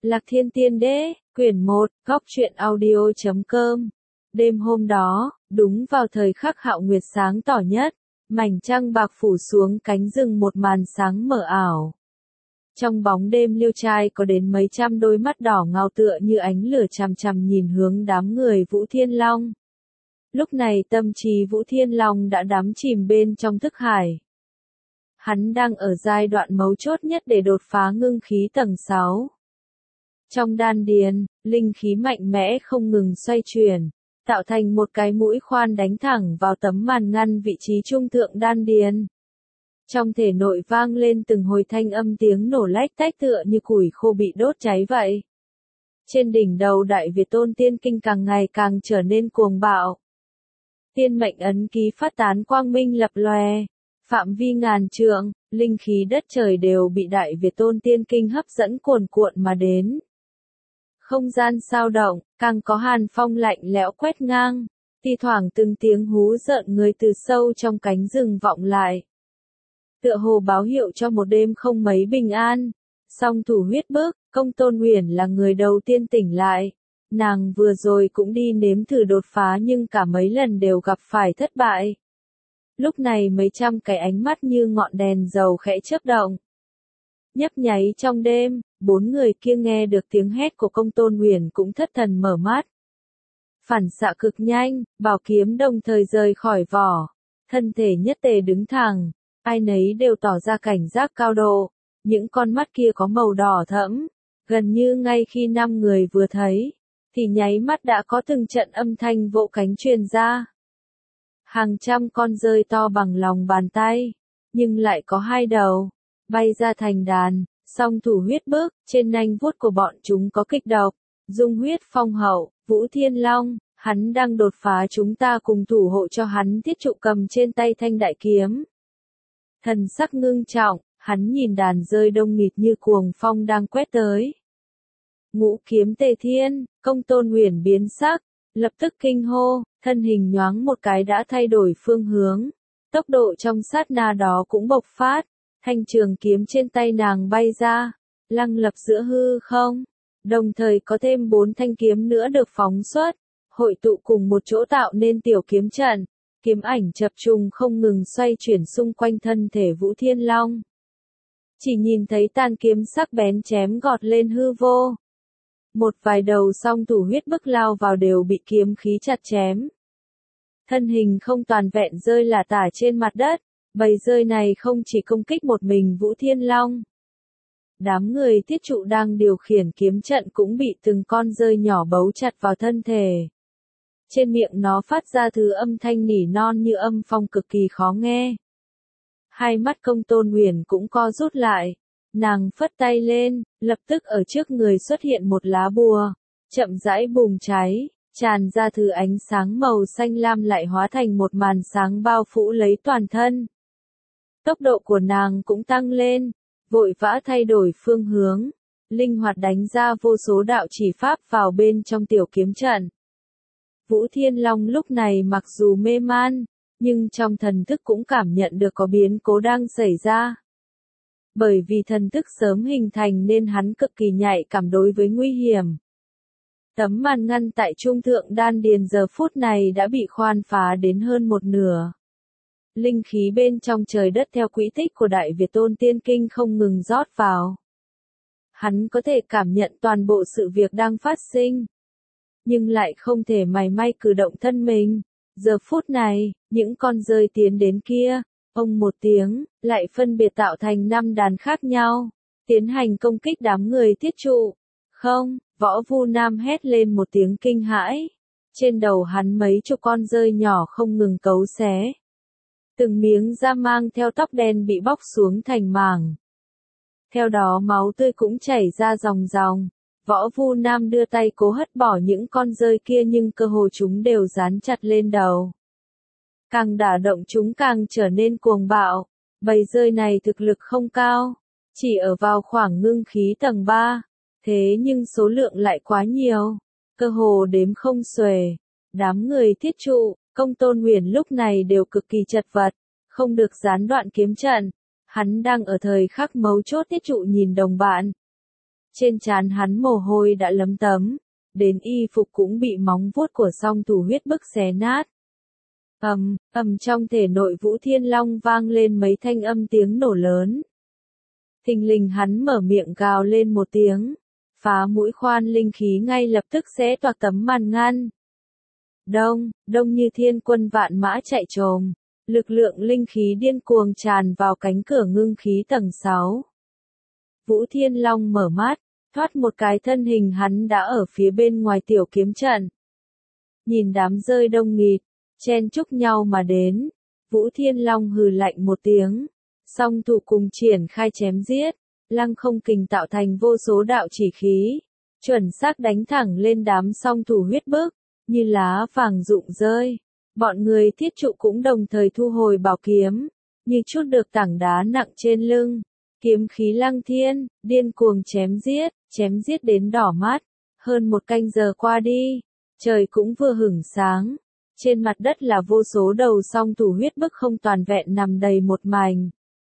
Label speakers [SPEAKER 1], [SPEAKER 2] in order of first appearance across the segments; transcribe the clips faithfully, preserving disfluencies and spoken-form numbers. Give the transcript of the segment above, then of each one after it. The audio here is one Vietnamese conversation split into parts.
[SPEAKER 1] Lạc Thiên Tiên Đế, quyển một, góc truyện audio chấm com. Đêm hôm đó, đúng vào thời khắc hạo nguyệt sáng tỏ nhất, mảnh trăng bạc phủ xuống cánh rừng một màn sáng mờ ảo. Trong bóng đêm liêu trai có đến mấy trăm đôi mắt đỏ ngao tựa như ánh lửa chằm chằm nhìn hướng đám người Vũ Thiên Long. Lúc này tâm trí Vũ Thiên Long đã đắm chìm bên trong thức hải. Hắn đang ở giai đoạn mấu chốt nhất để đột phá ngưng khí tầng sáu. Trong đan điền, linh khí mạnh mẽ không ngừng xoay chuyển, tạo thành một cái mũi khoan đánh thẳng vào tấm màn ngăn vị trí trung thượng đan điền. Trong thể nội vang lên từng hồi thanh âm tiếng nổ lách tách tựa như củi khô bị đốt cháy vậy. Trên đỉnh đầu Đại Việt Tôn Tiên Kinh càng ngày càng trở nên cuồng bạo. Tiên mệnh ấn ký phát tán quang minh lập lòe, phạm vi ngàn trượng, linh khí đất trời đều bị Đại Việt Tôn Tiên Kinh hấp dẫn cuồn cuộn mà đến. Không gian sao động, càng có hàn phong lạnh lẽo quét ngang, thi thoảng từng tiếng hú rợn người từ sâu trong cánh rừng vọng lại. Tựa hồ báo hiệu cho một đêm không mấy bình an. Song thủ huyết bước, Công Tôn Uyển là người đầu tiên tỉnh lại. Nàng vừa rồi cũng đi nếm thử đột phá nhưng cả mấy lần đều gặp phải thất bại. Lúc này mấy trăm cái ánh mắt như ngọn đèn dầu khẽ chớp động. Nhấp nháy trong đêm, bốn người kia nghe được tiếng hét của Công Tôn Uyển cũng thất thần mở mắt. Phản xạ cực nhanh, bảo kiếm đồng thời rời khỏi vỏ, thân thể nhất tề đứng thẳng, ai nấy đều tỏ ra cảnh giác cao độ, những con mắt kia có màu đỏ thẫm, gần như ngay khi năm người vừa thấy, thì nháy mắt đã có từng trận âm thanh vỗ cánh truyền ra. Hàng trăm con rơi to bằng lòng bàn tay, nhưng lại có hai đầu, bay ra thành đàn, song thủ huyết bước, trên nanh vuốt của bọn chúng có kịch độc, dung huyết phong hậu, Vũ Thiên Long, hắn đang đột phá, chúng ta cùng thủ hộ cho hắn. Thiết Trụ cầm trên tay thanh đại kiếm. Thần sắc ngưng trọng, hắn nhìn đàn rơi đông nghịt như cuồng phong đang quét tới. Ngũ kiếm tề thiên, Công Tôn Uyển biến sắc, lập tức kinh hô, thân hình nhoáng một cái đã thay đổi phương hướng. Tốc độ trong sát na đó cũng bộc phát, thanh trường kiếm trên tay nàng bay ra, lăng lập giữa hư không, đồng thời có thêm bốn thanh kiếm nữa được phóng xuất, hội tụ cùng một chỗ tạo nên tiểu kiếm trận, kiếm ảnh chập trùng không ngừng xoay chuyển xung quanh thân thể Vũ Thiên Long. Chỉ nhìn thấy tàn kiếm sắc bén chém gọt lên hư vô. Một vài đầu song thủ huyết bức lao vào đều bị kiếm khí chặt chém. Thân hình không toàn vẹn rơi lả tả trên mặt đất, bầy rơi này không chỉ công kích một mình Vũ Thiên Long. Đám người Thiết Trụ đang điều khiển kiếm trận cũng bị từng con rơi nhỏ bấu chặt vào thân thể. Trên miệng nó phát ra thứ âm thanh nỉ non như âm phong cực kỳ khó nghe. Hai mắt Công Tôn Uyển cũng co rút lại. Nàng phất tay lên, lập tức ở trước người xuất hiện một lá bùa, chậm rãi bùng cháy, tràn ra thứ ánh sáng màu xanh lam lại hóa thành một màn sáng bao phủ lấy toàn thân. Tốc độ của nàng cũng tăng lên, vội vã thay đổi phương hướng, linh hoạt đánh ra vô số đạo chỉ pháp vào bên trong tiểu kiếm trận. Vũ Thiên Long lúc này mặc dù mê man, nhưng trong thần thức cũng cảm nhận được có biến cố đang xảy ra. Bởi vì thần thức sớm hình thành nên hắn cực kỳ nhạy cảm đối với nguy hiểm. Tấm màn ngăn tại trung thượng đan điền giờ phút này đã bị khoan phá đến hơn một nửa. Linh khí bên trong trời đất theo quỹ tích của Đại Việt Tôn Tiên Kinh không ngừng rót vào. Hắn có thể cảm nhận toàn bộ sự việc đang phát sinh, nhưng lại không thể mảy may cử động thân mình. Giờ phút này, những con rơi tiến đến kia, ông một tiếng, lại phân biệt tạo thành năm đàn khác nhau, tiến hành công kích đám người Thiết Trụ. Không, Võ Vu Nam hét lên một tiếng kinh hãi. Trên đầu hắn mấy chục con rơi nhỏ không ngừng cấu xé. Từng miếng da mang theo tóc đen bị bóc xuống thành mảng. Theo đó máu tươi cũng chảy ra ròng ròng. Võ Vu Nam đưa tay cố hất bỏ những con rơi kia nhưng cơ hồ chúng đều dán chặt lên đầu. Càng đả động chúng càng trở nên cuồng bạo. Bầy rơi này thực lực không cao, chỉ ở vào khoảng ngưng khí tầng ba, thế nhưng số lượng lại quá nhiều, cơ hồ đếm không xuể. Đám người Thiết Trụ, Công Tôn Uyển lúc này đều cực kỳ chật vật, không được gián đoạn kiếm trận. Hắn đang ở thời khắc mấu chốt. Thiết Trụ nhìn đồng bạn, Trên trán hắn mồ hôi đã lấm tấm, đến y phục cũng bị móng vuốt của song thủ huyết bức xé nát. Ầm, ầm trong thể nội Vũ Thiên Long vang lên mấy thanh âm tiếng nổ lớn. Thình lình hắn mở miệng gào lên một tiếng, phá mũi khoan linh khí ngay lập tức xé toạc tấm màn ngăn. Đông, đông như thiên quân vạn mã chạy trồm, lực lượng linh khí điên cuồng tràn vào cánh cửa ngưng khí tầng sáu. Vũ Thiên Long mở mắt, thoát một cái thân hình hắn đã ở phía bên ngoài tiểu kiếm trận. Nhìn đám rơi đông nghịt, chen chúc nhau mà đến, Vũ Thiên Long hừ lạnh một tiếng, song thủ cùng triển khai chém giết, lăng không kình tạo thành vô số đạo chỉ khí, chuẩn xác đánh thẳng lên đám song thủ huyết bức, như lá vàng rụng rơi. Bọn người thiết trụ cũng đồng thời thu hồi bảo kiếm, như chút được tảng đá nặng trên lưng. Kiếm khí lăng thiên, điên cuồng chém giết, chém giết đến đỏ mắt. Hơn một canh giờ qua đi, trời cũng vừa hửng sáng. Trên mặt đất là vô số đầu song thủ huyết bức không toàn vẹn nằm đầy một mảnh.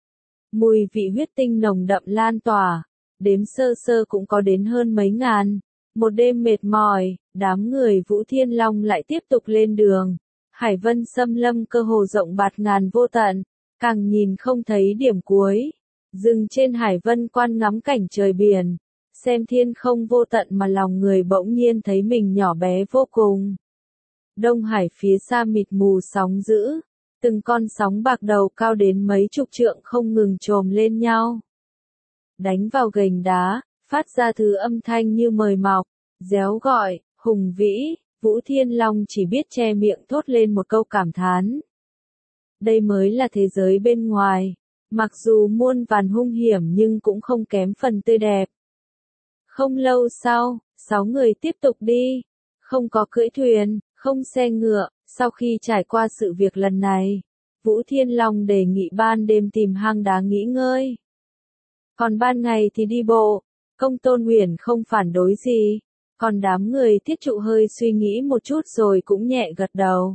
[SPEAKER 1] Mùi vị huyết tinh nồng đậm lan tỏa, đếm sơ sơ cũng có đến hơn mấy ngàn. Một đêm mệt mỏi, đám người Vũ Thiên Long lại tiếp tục lên đường. Hải vân xâm lâm cơ hồ rộng bạt ngàn vô tận, càng nhìn không thấy điểm cuối. Dừng trên hải vân quan ngắm cảnh trời biển, xem thiên không vô tận mà lòng người bỗng nhiên thấy mình nhỏ bé vô cùng. Đông Hải phía xa mịt mù sóng dữ, từng con sóng bạc đầu cao đến mấy chục trượng không ngừng chồm lên nhau. Đánh vào gành đá, phát ra thứ âm thanh như mời mọc, réo gọi, hùng vĩ. Vũ Thiên Long chỉ biết che miệng thốt lên một câu cảm thán. Đây mới là thế giới bên ngoài, mặc dù muôn vàn hung hiểm nhưng cũng không kém phần tươi đẹp. Không lâu sau, sáu người tiếp tục đi, không có cưỡi thuyền, không xe ngựa. Sau khi trải qua sự việc lần này, Vũ Thiên Long đề nghị ban đêm tìm hang đá nghỉ ngơi. Còn ban ngày thì đi bộ, Công Tôn Huyền không phản đối gì. Còn đám người thiết trụ hơi suy nghĩ một chút rồi cũng nhẹ gật đầu.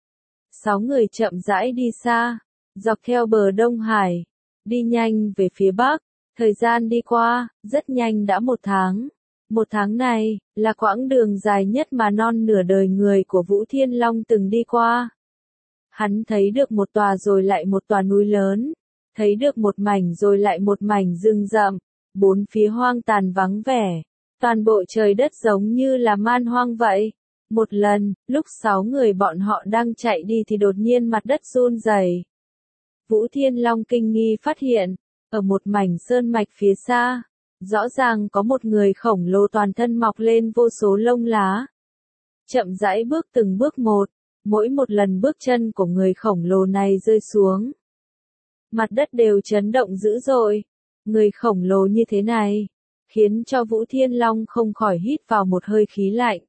[SPEAKER 1] Sáu người chậm rãi đi xa, dọc theo bờ Đông Hải, đi nhanh về phía Bắc. Thời gian đi qua, rất nhanh đã một tháng. Một tháng này, là quãng đường dài nhất mà non nửa đời người của Vũ Thiên Long từng đi qua. Hắn thấy được một tòa rồi lại một tòa núi lớn, thấy được một mảnh rồi lại một mảnh rừng rậm, bốn phía hoang tàn vắng vẻ. Toàn bộ trời đất giống như là man hoang vậy. Một lần, lúc sáu người bọn họ đang chạy đi thì đột nhiên mặt đất run rẩy. Vũ Thiên Long kinh nghi phát hiện, ở một mảnh sơn mạch phía xa, rõ ràng có một người khổng lồ toàn thân mọc lên vô số lông lá. Chậm rãi bước từng bước một, mỗi một lần bước chân của người khổng lồ này rơi xuống, mặt đất đều chấn động dữ dội. Người khổng lồ như thế này khiến cho Vũ Thiên Long không khỏi hít vào một hơi khí lạnh.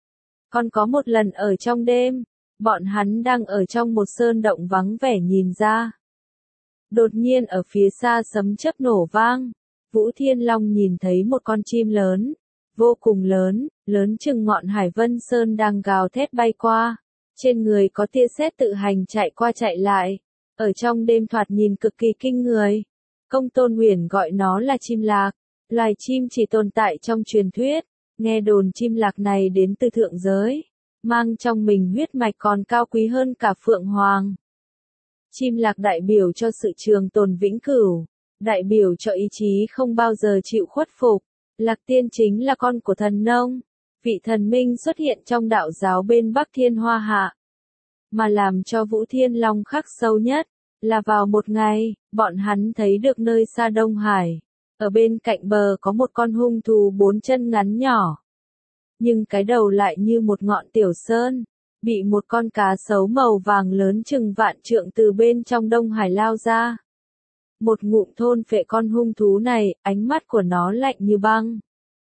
[SPEAKER 1] Còn có một lần ở trong đêm, bọn hắn đang ở trong một sơn động vắng vẻ nhìn ra. Đột nhiên ở phía xa sấm chớp nổ vang, Vũ Thiên Long nhìn thấy một con chim lớn, vô cùng lớn, lớn chừng ngọn Hải Vân Sơn đang gào thét bay qua. Trên người có tia sét tự hành chạy qua chạy lại, ở trong đêm thoạt nhìn cực kỳ kinh người. Công Tôn Huyền gọi nó là chim lạc. Loài chim chỉ tồn tại trong truyền thuyết, nghe đồn chim lạc này đến từ thượng giới, mang trong mình huyết mạch còn cao quý hơn cả phượng hoàng. Chim lạc đại biểu cho sự trường tồn vĩnh cửu, đại biểu cho ý chí không bao giờ chịu khuất phục. Lạc Tiên chính là con của thần nông, vị thần minh xuất hiện trong đạo giáo bên Bắc Thiên Hoa Hạ. Mà làm cho Vũ Thiên Long khắc sâu nhất, là vào một ngày, bọn hắn thấy được nơi xa Đông Hải. Ở bên cạnh bờ có một con hung thú bốn chân ngắn nhỏ. Nhưng cái đầu lại như một ngọn tiểu sơn, bị một con cá sấu màu vàng lớn chừng vạn trượng từ bên trong Đông Hải lao ra. Một ngụm thôn phệ con hung thú này, ánh mắt của nó lạnh như băng.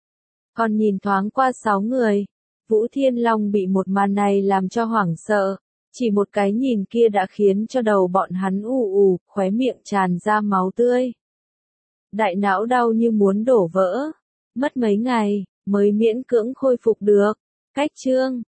[SPEAKER 1] Còn nhìn thoáng qua sáu người, Vũ Thiên Long bị một màn này làm cho hoảng sợ. Chỉ một cái nhìn kia đã khiến cho đầu bọn hắn ù ù, khóe miệng tràn ra máu tươi. Đại não đau như muốn đổ vỡ. Mất mấy ngày, mới miễn cưỡng khôi phục được. Cách chương